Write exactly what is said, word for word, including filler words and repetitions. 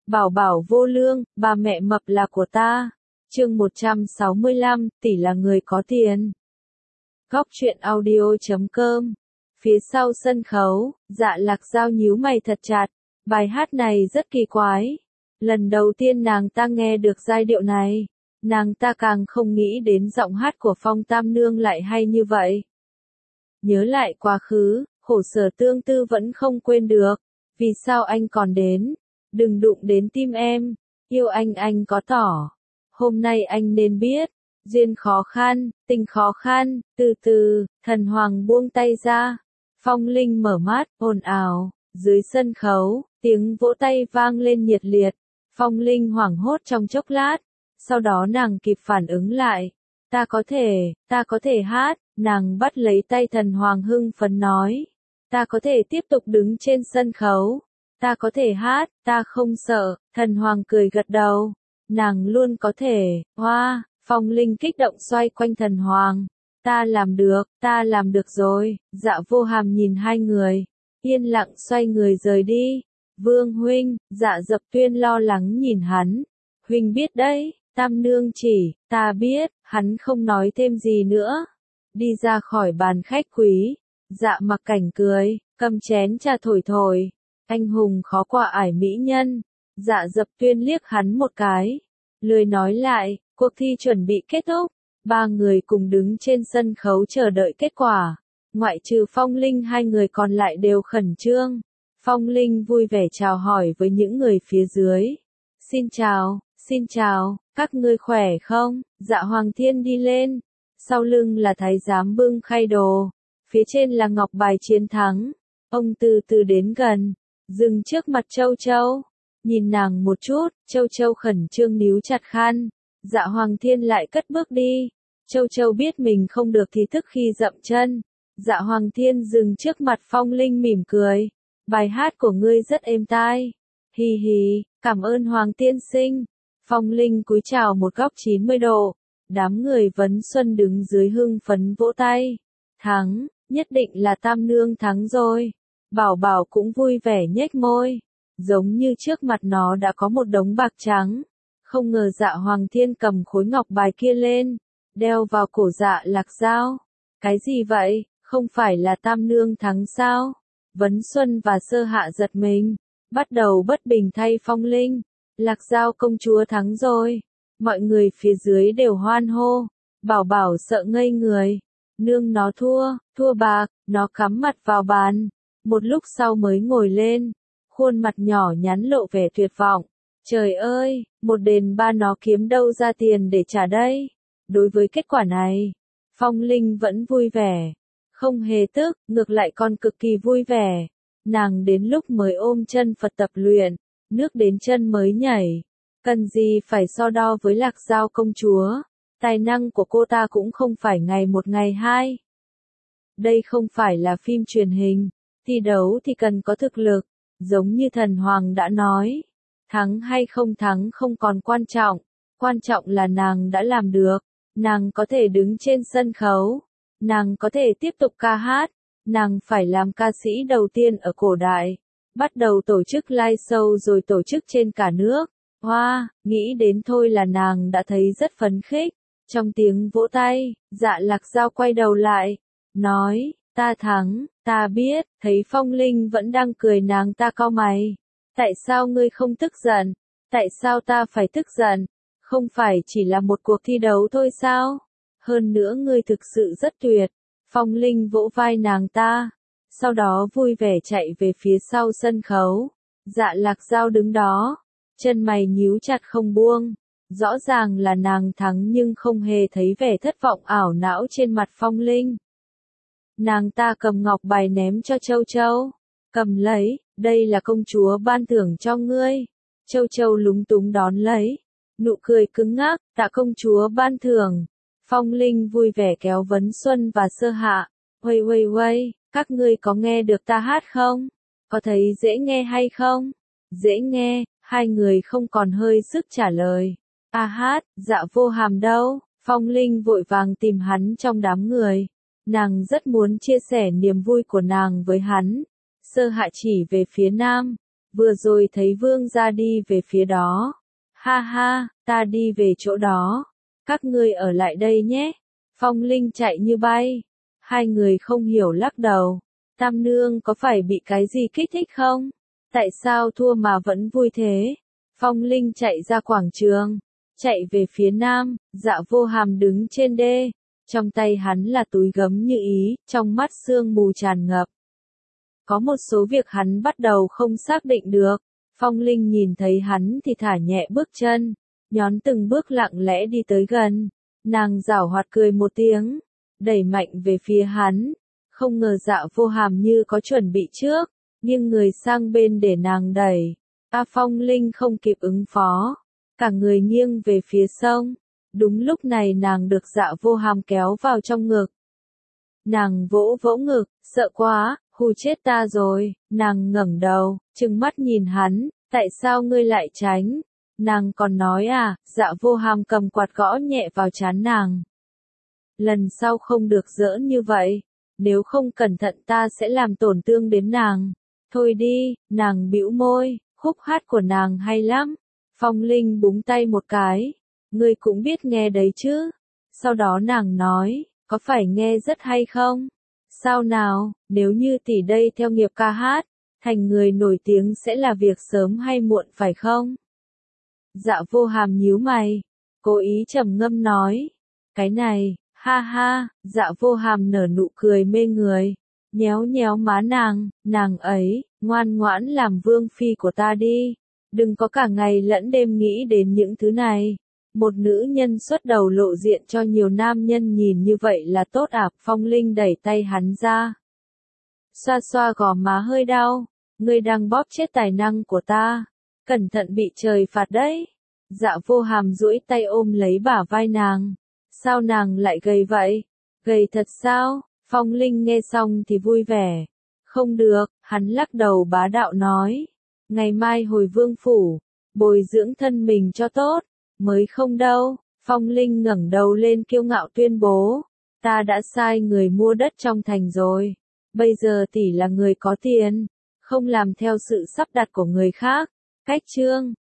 Bảo bảo vô lương, bà mẹ mập là của ta. Chương một trăm sáu mươi lăm, tỷ là người có tiền. Góc truyện audio chấm com. Phía sau sân khấu, Dạ Lạc Dao nhíu mày thật chặt. Bài hát này rất kỳ quái. Lần đầu tiên nàng ta nghe được giai điệu này, nàng ta càng không nghĩ đến giọng hát của Phong Tam Nương lại hay như vậy. Nhớ lại quá khứ, khổ sở tương tư vẫn không quên được. Vì sao anh còn đến? Đừng đụng đến tim em. Yêu anh anh có tỏ. Hôm nay anh nên biết. Duyên khó khăn, tình khó khăn. Từ từ, thần hoàng buông tay ra. Phong Linh mở mắt, ồn ào. Dưới sân khấu, tiếng vỗ tay vang lên nhiệt liệt. Phong Linh hoảng hốt trong chốc lát. Sau đó nàng kịp phản ứng lại. Ta có thể, ta có thể hát. Nàng bắt lấy tay thần hoàng hưng phấn nói. Ta có thể tiếp tục đứng trên sân khấu. Ta có thể hát, ta không sợ. Thần hoàng cười gật đầu. Nàng luôn có thể. Hoa, Phong Linh kích động xoay quanh thần hoàng. Ta làm được, ta làm được rồi. Dạ Vô Hàm nhìn hai người, yên lặng xoay người rời đi. Vương huynh, Dạ Dập Tuyên lo lắng nhìn hắn. Huynh biết đấy, Tam Nương chỉ, ta biết. Hắn không nói thêm gì nữa. Đi ra khỏi bàn khách quý. Dạ Mặc Cảnh cười, cầm chén trà thổi thổi. Anh hùng khó qua ải mỹ nhân. Dạ Dập Tuyên liếc hắn một cái, lười nói lại. Cuộc thi chuẩn bị kết thúc. Ba người cùng đứng trên sân khấu chờ đợi kết quả. Ngoại trừ Phong Linh, hai người còn lại đều khẩn trương. Phong Linh vui vẻ chào hỏi với những người phía dưới. Xin chào, xin chào, các ngươi khỏe không? Dạ Hoàng Thiên đi lên. Sau lưng là thái giám bưng khay đồ. Phía trên là ngọc bài chiến thắng. Ông từ từ đến gần, dừng trước mặt Châu Châu. Nhìn nàng một chút, Châu Châu khẩn trương níu chặt khăn. Dạ Hoàng Thiên lại cất bước đi. Châu Châu biết mình không được thì tức khi dậm chân. Dạ Hoàng Thiên dừng trước mặt Phong Linh mỉm cười. Bài hát của ngươi rất êm tai. Hì hì, cảm ơn Hoàng Tiên sinh. Phong Linh cúi chào một góc chín mươi độ. Đám người vấn xuân đứng dưới hưng phấn vỗ tay. Thắng, nhất định là Tam Nương thắng rồi. Bảo Bảo cũng vui vẻ nhếch môi. Giống như trước mặt nó đã có một đống bạc trắng. Không ngờ Dạ Hoàng Thiên cầm khối ngọc bài kia lên, đeo vào cổ Dạ Lạc Dao. Cái gì vậy, không phải là Tam Nương thắng sao? Vấn Xuân và Sơ Hạ giật mình, bắt đầu bất bình thay Phong Linh. Lạc Dao công chúa thắng rồi. Mọi người phía dưới đều hoan hô. Bảo Bảo sợ ngây người. Nương nó thua, thua bạc, nó cắm mặt vào bàn. Một lúc sau mới ngồi lên. Khuôn mặt nhỏ nhắn lộ vẻ tuyệt vọng. Trời ơi, một đền ba nó kiếm đâu ra tiền để trả đây? Đối với kết quả này, Phong Linh vẫn vui vẻ. Không hề tức, ngược lại còn cực kỳ vui vẻ. Nàng đến lúc mới ôm chân Phật tập luyện, nước đến chân mới nhảy. Cần gì phải so đo với Lạc Dao công chúa? Tài năng của cô ta cũng không phải ngày một ngày hai. Đây không phải là phim truyền hình. Thi đấu thì cần có thực lực. Giống như thần hoàng đã nói. Thắng hay không thắng không còn quan trọng. Quan trọng là nàng đã làm được. Nàng có thể đứng trên sân khấu. Nàng có thể tiếp tục ca hát. Nàng phải làm ca sĩ đầu tiên ở cổ đại. Bắt đầu tổ chức live show rồi tổ chức trên cả nước. Hoa, wow, nghĩ đến thôi là nàng đã thấy rất phấn khích. Trong tiếng vỗ tay, Dạ Lạc Dao quay đầu lại. Nói, ta thắng, ta biết. Thấy Phong Linh vẫn đang cười, nàng ta cau mày. Tại sao ngươi không tức giận? Tại sao ta phải tức giận? Không phải chỉ là một cuộc thi đấu thôi sao? Hơn nữa ngươi thực sự rất tuyệt. Phong Linh vỗ vai nàng ta. Sau đó vui vẻ chạy về phía sau sân khấu. Dạ Lạc Dao đứng đó. Chân mày nhíu chặt không buông. Rõ ràng là nàng thắng nhưng không hề thấy vẻ thất vọng ảo não trên mặt Phong Linh. Nàng ta cầm ngọc bài ném cho Châu Châu. Cầm lấy, đây là công chúa ban thưởng cho ngươi. Châu Châu lúng túng đón lấy. Nụ cười cứng ngắc, tạ công chúa ban thưởng. Phong Linh vui vẻ kéo Vấn Xuân và Sơ Hạ. Uây uây uây, các ngươi có nghe được ta hát không? Có thấy dễ nghe hay không? Dễ nghe, hai người không còn hơi sức trả lời. A hát, Dạ Vô Hàm đâu? Phong Linh vội vàng tìm hắn trong đám người. Nàng rất muốn chia sẻ niềm vui của nàng với hắn. Sơ Hạ chỉ về phía nam. vừa rồi thấy vương gia đi về phía đó. Ha ha, ta đi về chỗ đó. Các ngươi ở lại đây nhé. Phong Linh chạy như bay. Hai người không hiểu lắc đầu. Tam nương có phải bị cái gì kích thích không? Tại sao thua mà vẫn vui thế? Phong Linh chạy ra quảng trường. Chạy về phía nam, Dạ Vô Hàm đứng trên đê. Trong tay hắn là túi gấm như ý, trong mắt sương mù tràn ngập. Có một số việc hắn bắt đầu không xác định được. Phong Linh nhìn thấy hắn thì thả nhẹ bước chân, nhón từng bước lặng lẽ đi tới gần. Nàng giảo hoạt cười một tiếng, đẩy mạnh về phía hắn. Không ngờ Dạ Vô Hàm như có chuẩn bị trước, nghiêng người sang bên để nàng đẩy. A Phong Linh không kịp ứng phó, cả người nghiêng về phía sông. Đúng lúc này nàng được Dạ Vô Hàm kéo vào trong ngực. Nàng vỗ vỗ ngực, sợ quá, hù chết ta rồi. Nàng ngẩng đầu, trừng mắt nhìn hắn, tại sao ngươi lại tránh? Nàng còn nói à? Dạ Vô Hàm cầm quạt gõ nhẹ vào trán nàng. Lần sau không được giỡn như vậy, nếu không cẩn thận ta sẽ làm tổn thương đến nàng. Thôi đi, nàng bĩu môi, khúc hát của nàng hay lắm. Phong Linh búng tay một cái, ngươi cũng biết nghe đấy chứ. Sau đó nàng nói, có phải nghe rất hay không? Sao nào, nếu như tỷ đây theo nghiệp ca hát, thành người nổi tiếng sẽ là việc sớm hay muộn phải không? Dạ Vô Hàm nhíu mày, cố ý trầm ngâm nói, cái này, ha ha. Dạ Vô Hàm nở nụ cười mê người, nhéo nhéo má nàng, nàng ấy, ngoan ngoãn làm vương phi của ta đi, đừng có cả ngày lẫn đêm nghĩ đến những thứ này. Một nữ nhân xuất đầu lộ diện cho nhiều nam nhân nhìn như vậy là tốt à? Phong Linh đẩy tay hắn ra, xoa xoa gò má hơi đau, ngươi đang bóp chết tài năng của ta, cẩn thận bị trời phạt đấy. Dạ Vô Hàm duỗi tay ôm lấy bả vai nàng, sao nàng lại gầy vậy? Gầy thật sao? Phong Linh nghe xong thì vui vẻ, không được, hắn lắc đầu bá đạo nói, ngày mai hồi vương phủ, bồi dưỡng thân mình cho tốt. Mới không đâu. Phong Linh ngẩng đầu lên kiêu ngạo tuyên bố, ta đã sai người mua đất trong thành rồi, bây giờ tỷ là người có tiền, không làm theo sự sắp đặt của người khác. Cách chương